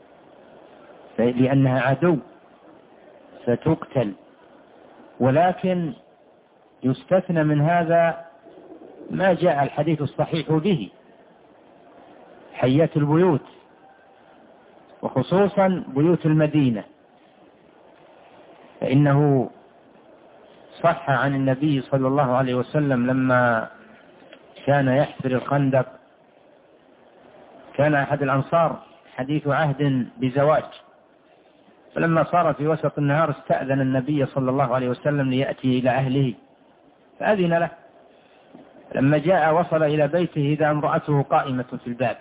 لأنها عدو فتقتل. ولكن يستثنى من هذا ما جاء الحديث الصحيح به، حيات البيوت، وخصوصا بيوت المدينة، فإنه صح عن النبي صلى الله عليه وسلم لما كان يحفر الخندق، كان أحد الأنصار حديث عهد بزواج، فلما صار في وسط النهار استأذن النبي صلى الله عليه وسلم ليأتي إلى أهله، فأذن له. لما جاء وصل إلى بيته إذا امرأته قائمة في الباب،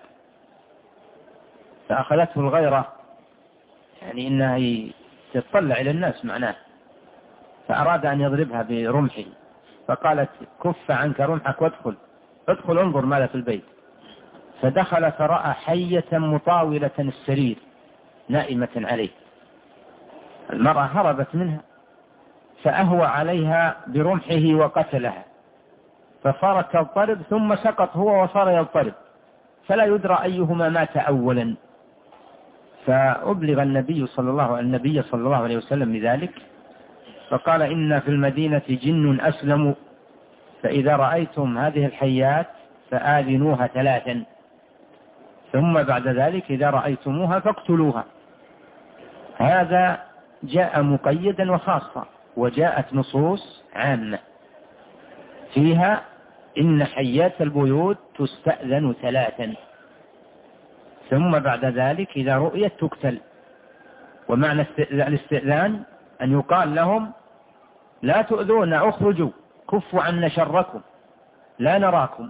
فأخذته الغيرة، يعني إنها تطلع إلى الناس معناه، فأراد أن يضربها برمحه، فقالت كف عنك رمحك ادخل انظر ماذا في البيت. فدخل فرأى حية مطاولة السرير نائمة عليه، المرأة هربت منها، فأهوى عليها برمحه وقتلها، فصار كالضرب ثم سقط هو وصار يضطرب، فلا يدرى أيهما مات أولا. فأبلغ النبي صلى الله عليه وسلم بذلك، فقال إن في المدينة جن أسلموا، فإذا رأيتم هذه الحيات فآذنوها 3، ثم بعد ذلك إذا رأيتموها فاقتلوها. هذا جاء مقيدا وخاصا، وجاءت نصوص عامة فيها إن حيات البيوت تستأذن 3، ثم بعد ذلك إذا رؤيت تقتل. ومعنى الاستئذان أن يقال لهم لا تؤذون، اخرجوا، كفوا عنا شركم، لا نراكم،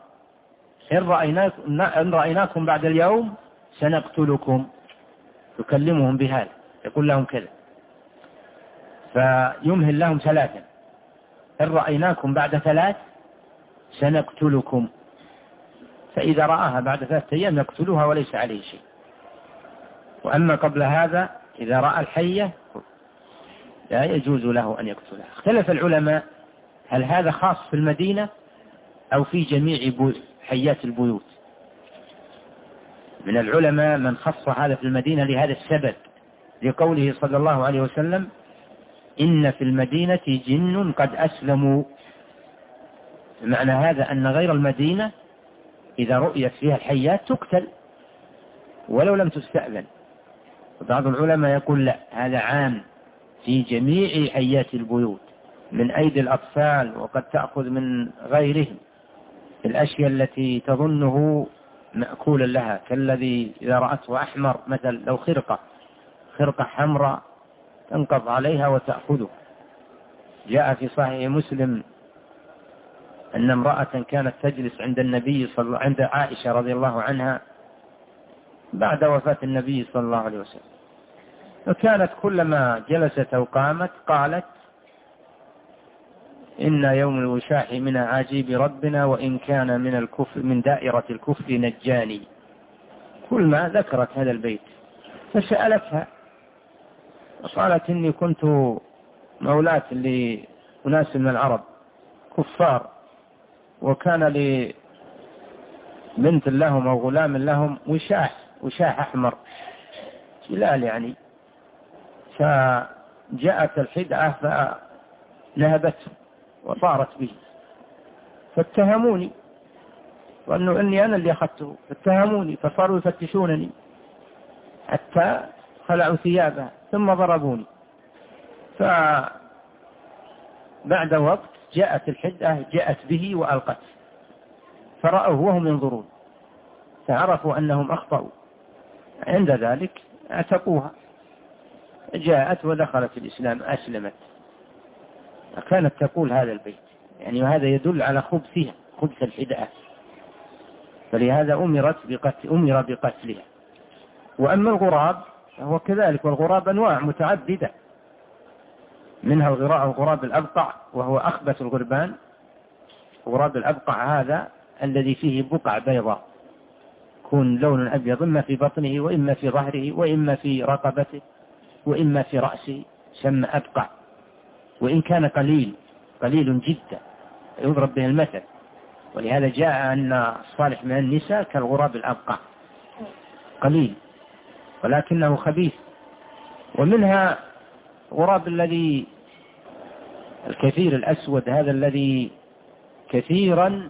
إن رأيناكم بعد اليوم سنقتلكم. يكلمهم بهذا، يقول لهم كذا، فيمهل لهم 3، إن رأيناكم بعد 3 سنقتلكم. فإذا رآها بعد 3 أيام يقتلوها وليس عليه شيء. وأما قبل هذا إذا رأى الحية لا يجوز له أن يقتلها. اختلف العلماء هل هذا خاص في المدينة أو في جميع حيات البيوت. من العلماء من خص هذا في المدينة لهذا السبب، لقوله صلى الله عليه وسلم إن في المدينة جن قد أسلموا. معنى هذا أن غير المدينة إذا رؤيت فيها الحيات تقتل ولو لم تستأذن. وبعض العلماء يقول لا، هذا عام في جميع حيات البيوت من أيدي الأطفال، وقد تأخذ من غيرهم الأشياء التي تظنه مأكولا لها، كالذي إذا رأته أحمر مثل لو خرقة حمراء تنقض عليها وتأخذه. جاء في صحيح مسلم أن امرأة كانت تجلس عند عائشة رضي الله عنها بعد وفاة النبي صلى الله عليه وسلم، فكانت كلما جلست أو قامت قالت إن يوم الوشاح من عجيب ربنا وإن كان من دائرة الكفر نجاني. كل ما ذكرت هذا البيت فسألتها وقالت إني كنت مولاة لأناس من العرب كفار، وكان لي بنت لهم أو غلام لهم وشاح أحمر جلال يعني، فجاءت الحدعة فنهبته وطارت به، فاتهموني وأنه إني أنا اللي أخذته، فاتهموني فصاروا يفتشونني حتى خلعوا ثيابها ثم ضربوني. فبعد وقت جاءت الحدة جاءت به وألقته، فرأوه وهم ينظرون فعرفوا أنهم أخطأوا، عند ذلك اعتقوها، جاءت ودخلت الإسلام أسلمت. كانت تقول هذا البيت يعني، وهذا يدل على خبثها، خبث الحدة، فلهذا أمر بقتلها. وأما الغراب هو كذلك، والغراب أنواع متعددة، منها الغراب الأبقع وهو أخبث الغربان. غراب الأبقع هذا الذي فيه بقع بيضاء، يكون لون أبيض إما في بطنه وإما في ظهره وإما في رقبته وإما في رأسه، سمى أبقع، وإن كان قليل جدا يضرب به المثل. ولهذا جاء أن الصالح من النساء كالغراب الأبقع، قليل ولكنه خبيث. ومنها غراب الذي الكثير الأسود، هذا الذي كثيرا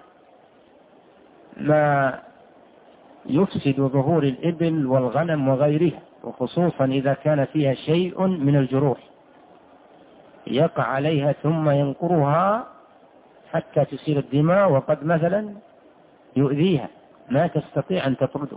ما يفسد ظهور الإبل والغنم وغيرها، وخصوصا إذا كان فيها شيء من الجروح، يقع عليها ثم ينقرها حتى تسيل الدماء، وقد مثلا يؤذيها ما تستطيع أن تطرده،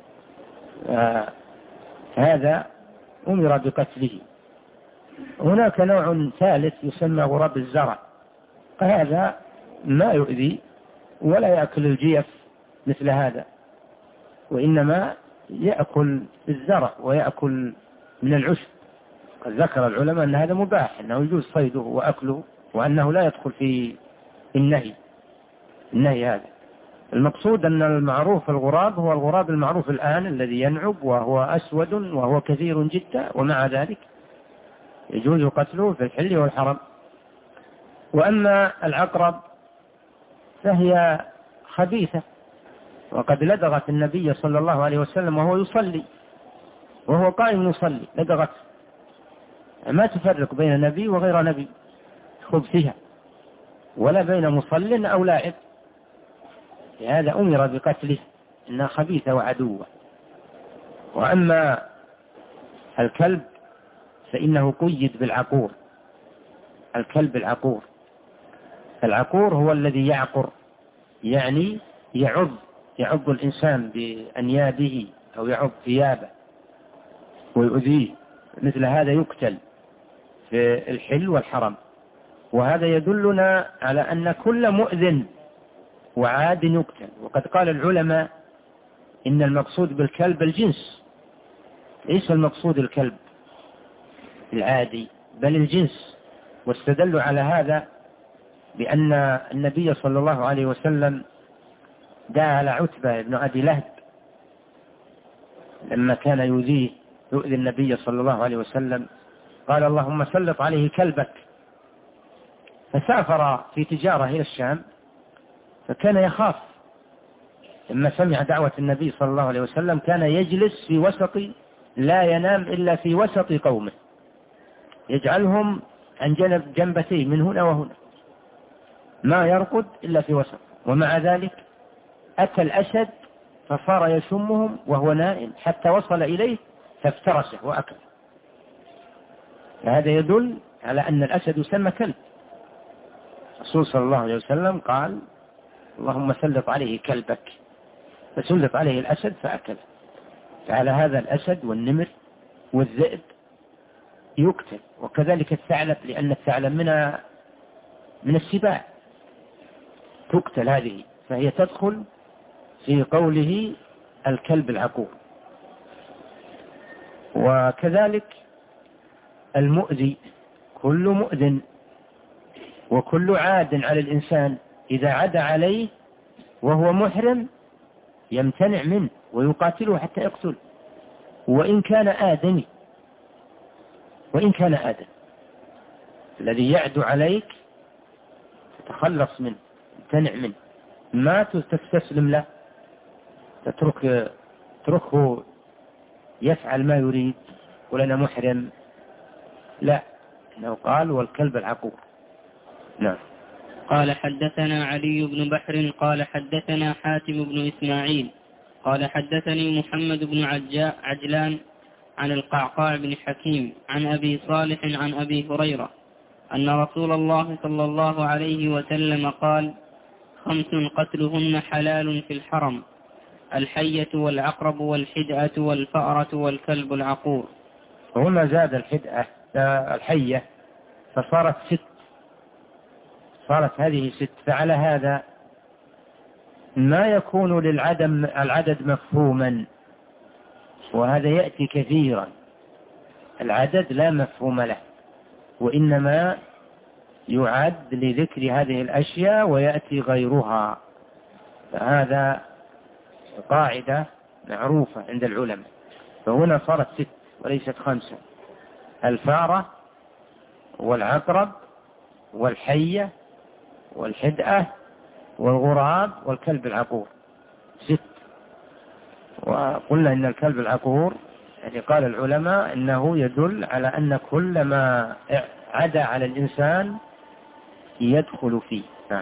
هذا أمر بقتله. هناك نوع ثالث يسمى غراب الزرع، هذا ما يؤذي ولا يأكل الجيف مثل هذا، وإنما يأكل الزرع ويأكل من العشب. قد ذكر العلماء أن هذا مباح، أنه يجوز صيده وأكله، وأنه لا يدخل في النهي هذا. المقصود أن المعروف الغراب هو الغراب المعروف الآن الذي ينعب وهو أسود وهو كثير جدا، ومع ذلك يجوز قتله في الحل والحرم. وأما العقرب فهي خبيثة، وقد لدغت النبي صلى الله عليه وسلم وهو يصلي، وهو قائم يصلي، لدغت، ما تفرق بين نبي وغير نبي خبثها، ولا بين مصل أو لاعب، لهذا أمر بقتله، إنها خبيثة وعدوة. وأما الكلب فإنه قيد بالعقور، الكلب العقور هو الذي يعقر، يعني يعض الإنسان بأنيابه أو يعض ثيابه ويؤذيه، مثل هذا يقتل في الحل والحرم. وهذا يدلنا على أن كل مؤذن وعاد يقتل. وقد قال العلماء إن المقصود بالكلب الجنس، ليس المقصود الكلب العادي بل الجنس. واستدلوا على هذا بأن النبي صلى الله عليه وسلم دعا على عتبة بن أبي لهب لما كان يؤذي النبي صلى الله عليه وسلم، قال اللهم سلط عليه كلبك. فسافر في تجارة إلى الشام، فكان يخاف لما سمع دعوة النبي صلى الله عليه وسلم، كان يجلس في وسط، لا ينام إلا في وسط قومه، يجعلهم عن جنبتيه من هنا وهنا، ما يرقد إلا في وسط. ومع ذلك أتى الأسد فصار يشمهم وهو نائم حتى وصل إليه فافترسه وأكله. فهذا يدل على أن الأسد يسمى كلب. الرسول صلى الله عليه وسلم قال اللهم سلط عليه كلبك، فسلط عليه الأسد فأكله. فعلى هذا الأسد والنمر والذئب يقتل، وكذلك الثعلب، لأن الثعلب من السباع تقتل هذه، فهي تدخل في قوله الكلب العقور. وكذلك المؤذي، كل مؤذن وكل عاد على الإنسان إذا عاد عليه وهو محرم يمتنع منه ويقاتله حتى يقتل، وإن كان آدمي، الذي يعدو عليك تتخلص منه، تمتنع منه، ما تستسلم له، تتركه يفعل ما يريد ولنا محرم، لا، إنه قال والكلب العقور. نعم. قال حدثنا علي بن بحر قال حدثنا حاتم بن إسماعيل قال حدثني محمد بن عجلان عن القعقاع بن حكيم عن أبي صالح عن أبي هريرة أن رسول الله صلى الله عليه وسلم قال 5 قتلهن حلال في الحرم: الحية والعقرب والحدأة والفأرة والكلب العقور. وهنا زاد الحية فصارت 6، صارت هذه 6. فعلى هذا ما يكون العدد مفهوما وهذا يأتي كثيرا. العدد لا مفهوم له، وإنما يعد لذكر هذه الأشياء ويأتي غيرها. فهذا قاعدة معروفة عند العلماء. فهنا صارت 6 وليست 5: الفارة والعقرب والحية والحدأة والغراب والكلب العقور، 6. وقلنا إن الكلب العقور يعني قال العلماء إنه يدل على أن كل ما عدا على الإنسان يدخل فيه.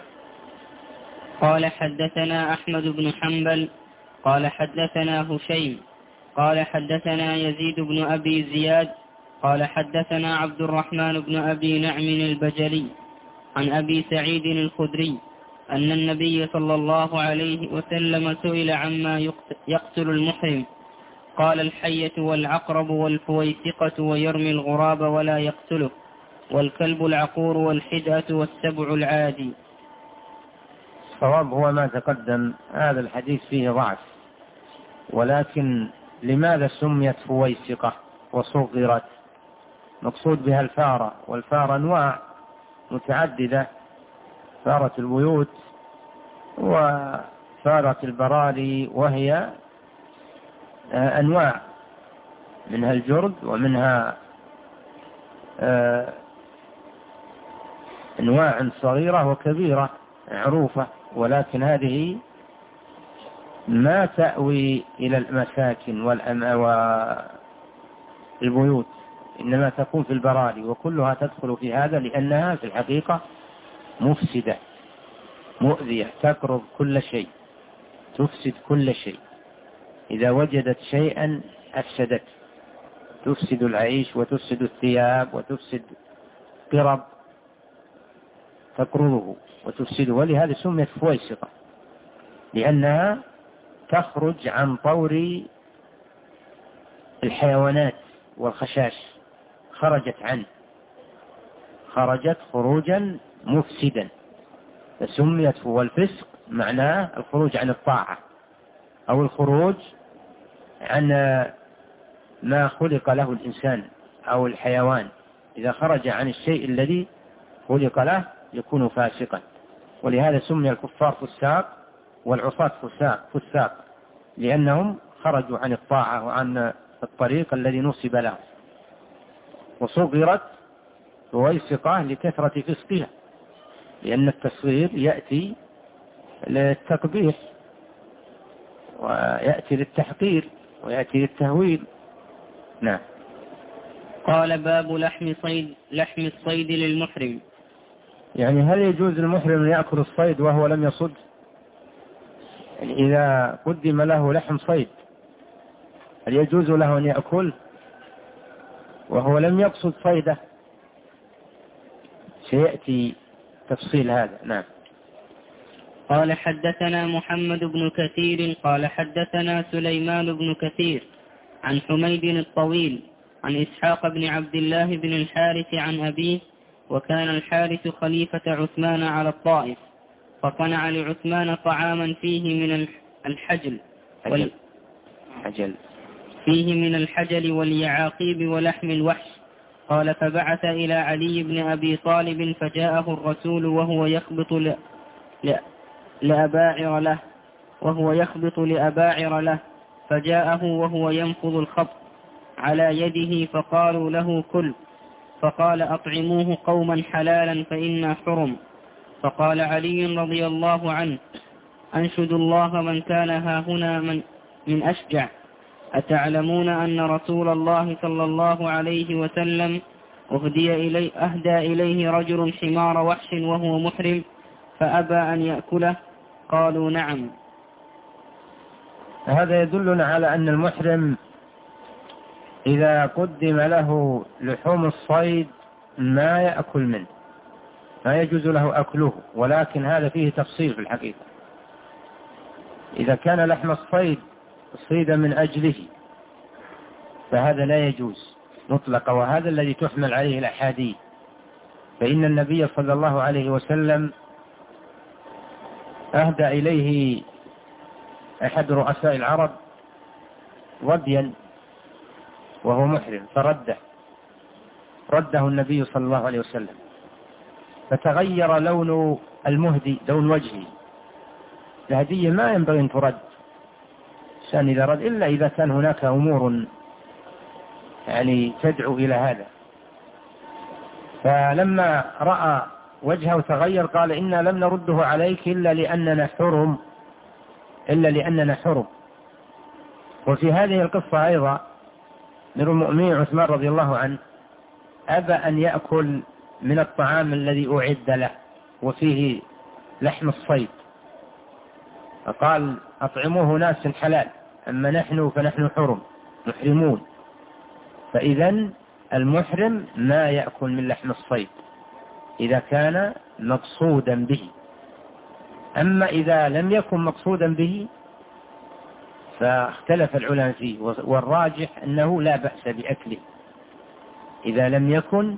قال حدثنا أحمد بن حنبل قال حدثنا هشيم قال حدثنا يزيد بن أبي زياد قال حدثنا عبد الرحمن بن أبي نعم البجلي عن أبي سعيد الخدري أن النبي صلى الله عليه وسلم سئل عما يقتل المحرم، قال: الحية والعقرب والفويسقة ويرمي الغراب ولا يقتله، والكلب العقور والحدأة والسبع العادي. الصواب هو ما تقدم. هذا الحديث فيه ضعف، ولكن لماذا سميت فويسقة وصغرت؟ مقصود بها الفارة، والفارة أنواع متعددة: فارة البيوت وفارة البراري، وهي أنواع، منها الجرد ومنها أنواع صغيرة وكبيرة معروفة، ولكن هذه ما تأوي إلى المساكن والبيوت، إنما تكون في البراري، وكلها تدخل في هذا لأنها في الحقيقة مفسدة مؤذية، تقرب كل شيء، تفسد كل شيء. إذا وجدت شيئا أفسدت، تفسد العيش وتفسد الثياب وتفسد قرب، تقرضه وتفسده. ولهذا سميت فويسقة، لأنها تخرج عن طور الحيوانات والخشاش، خرجت خروجا مفسدا، فسميت. والفسق معناه الخروج عن الطاعة أو الخروج عن ما خلق له الإنسان أو الحيوان. إذا خرج عن الشيء الذي خلق له يكون فاسقا. ولهذا سمي الكفار فساق والعصاة فساق، لأنهم خرجوا عن الطاعة وعن الطريق الذي نصب له. وصغرت فويسقة لكثرة فسقها، لأن التصغير يأتي للتقبيح ويأتي للتحقير ويأتي للتهويل. نعم. قال: باب لحم الصيد للمحرم. يعني هل يجوز للمحرم أن يأكل الصيد وهو لم يصد؟ يعني إذا قدم له لحم صيد هل يجوز له أن يأكل وهو لم يقصد صيده؟ سيأتي تفصيل هذا. نعم. قال: حدثنا محمد بن كثير قال حدثنا سليمان بن كثير عن حميد الطويل عن إسحاق بن عبد الله بن الحارث عن أبيه: وكان الحارث خليفة عثمان على الطائف، فصنع لعثمان طعاما فيه من الحجل واليعاقيب ولحم الوحش. قال: فبعث إلى علي بن أبي طالب فجاءه الرسول وهو يخبط لأباعر له، فجاءه وهو ينفض الخبط على يده، فقالوا له: كل. فقال: أطعموه قوما حلالا فإنا حرم. فقال علي رضي الله عنه: أنشد الله من كان هاهنا من أشجع. أتعلمون أن رسول الله صلى الله عليه وسلم أهدى إليه رجل حمار وحش وهو محرم فأبى أن يأكله؟ قالوا: نعم. هذا يدلنا على أن المحرم إذا قدم له لحوم الصيد ما يأكل منه، ما يجوز له أكله. ولكن هذا فيه تفصيل في الحقيقة. إذا كان لحم الصيد صيد من أجله فهذا لا يجوز مطلقا، وهذا الذي تحمل عليه الأحاديث. فإن النبي صلى الله عليه وسلم أهدى إليه أحد رؤساء العرب ظبيا وهو محرم رده النبي صلى الله عليه وسلم، فتغير لون المهدي، لون وجهه. الهدية ما ينبغي أن ترد عشان إذا رد، إلا إذا كان هناك أمور يعني تدعو إلى هذا. فلما رأى وجهه تغير قال إنا لم نرده عليك إلا لأننا حرم. وفي هذه القصة أيضا أمير المؤمنين عثمان رضي الله عنه أبى أن يأكل من الطعام الذي أعد له وفيه لحم الصيد، فقال أطعموه ناس حلال، أما نحن فنحن محرمون. فإذا المحرم ما يأكل من لحم الصيد إذا كان مقصودا به. أما إذا لم يكن مقصودا به فاختلف العلماء فيه، والراجح أنه لا بأس بأكله إذا لم يكن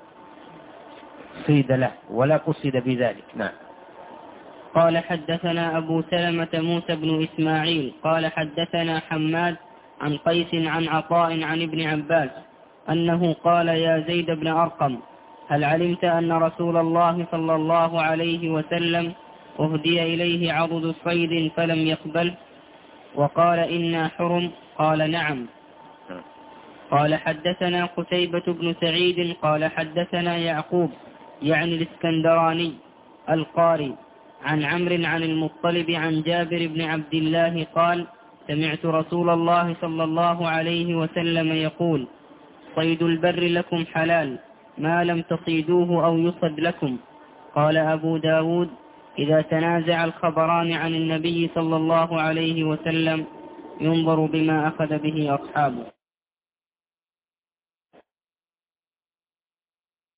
صيد له ولا قصد بذلك. نعم. قال حدثنا أبو سلمة موسى بن إسماعيل قال حدثنا حماد عن قيس عن عطاء عن ابن عباس أنه قال يا زيد بن أرقم هل علمت أن رسول الله صلى الله عليه وسلم أهدي إليه عضد صيد فلم يقبل وقال إنا حرم؟ قال نعم. قال حدثنا قتيبة بن سعيد قال حدثنا يعقوب يعني الإسكندراني القاري عن عمرو عن المطلب عن جابر بن عبد الله قال سمعت رسول الله صلى الله عليه وسلم يقول صيد البر لكم حلال ما لم تصيدوه أو يصد لكم. قال أبو داود إذا تنازع الخبران عن النبي صلى الله عليه وسلم ينظر بما أخذ به أصحابه.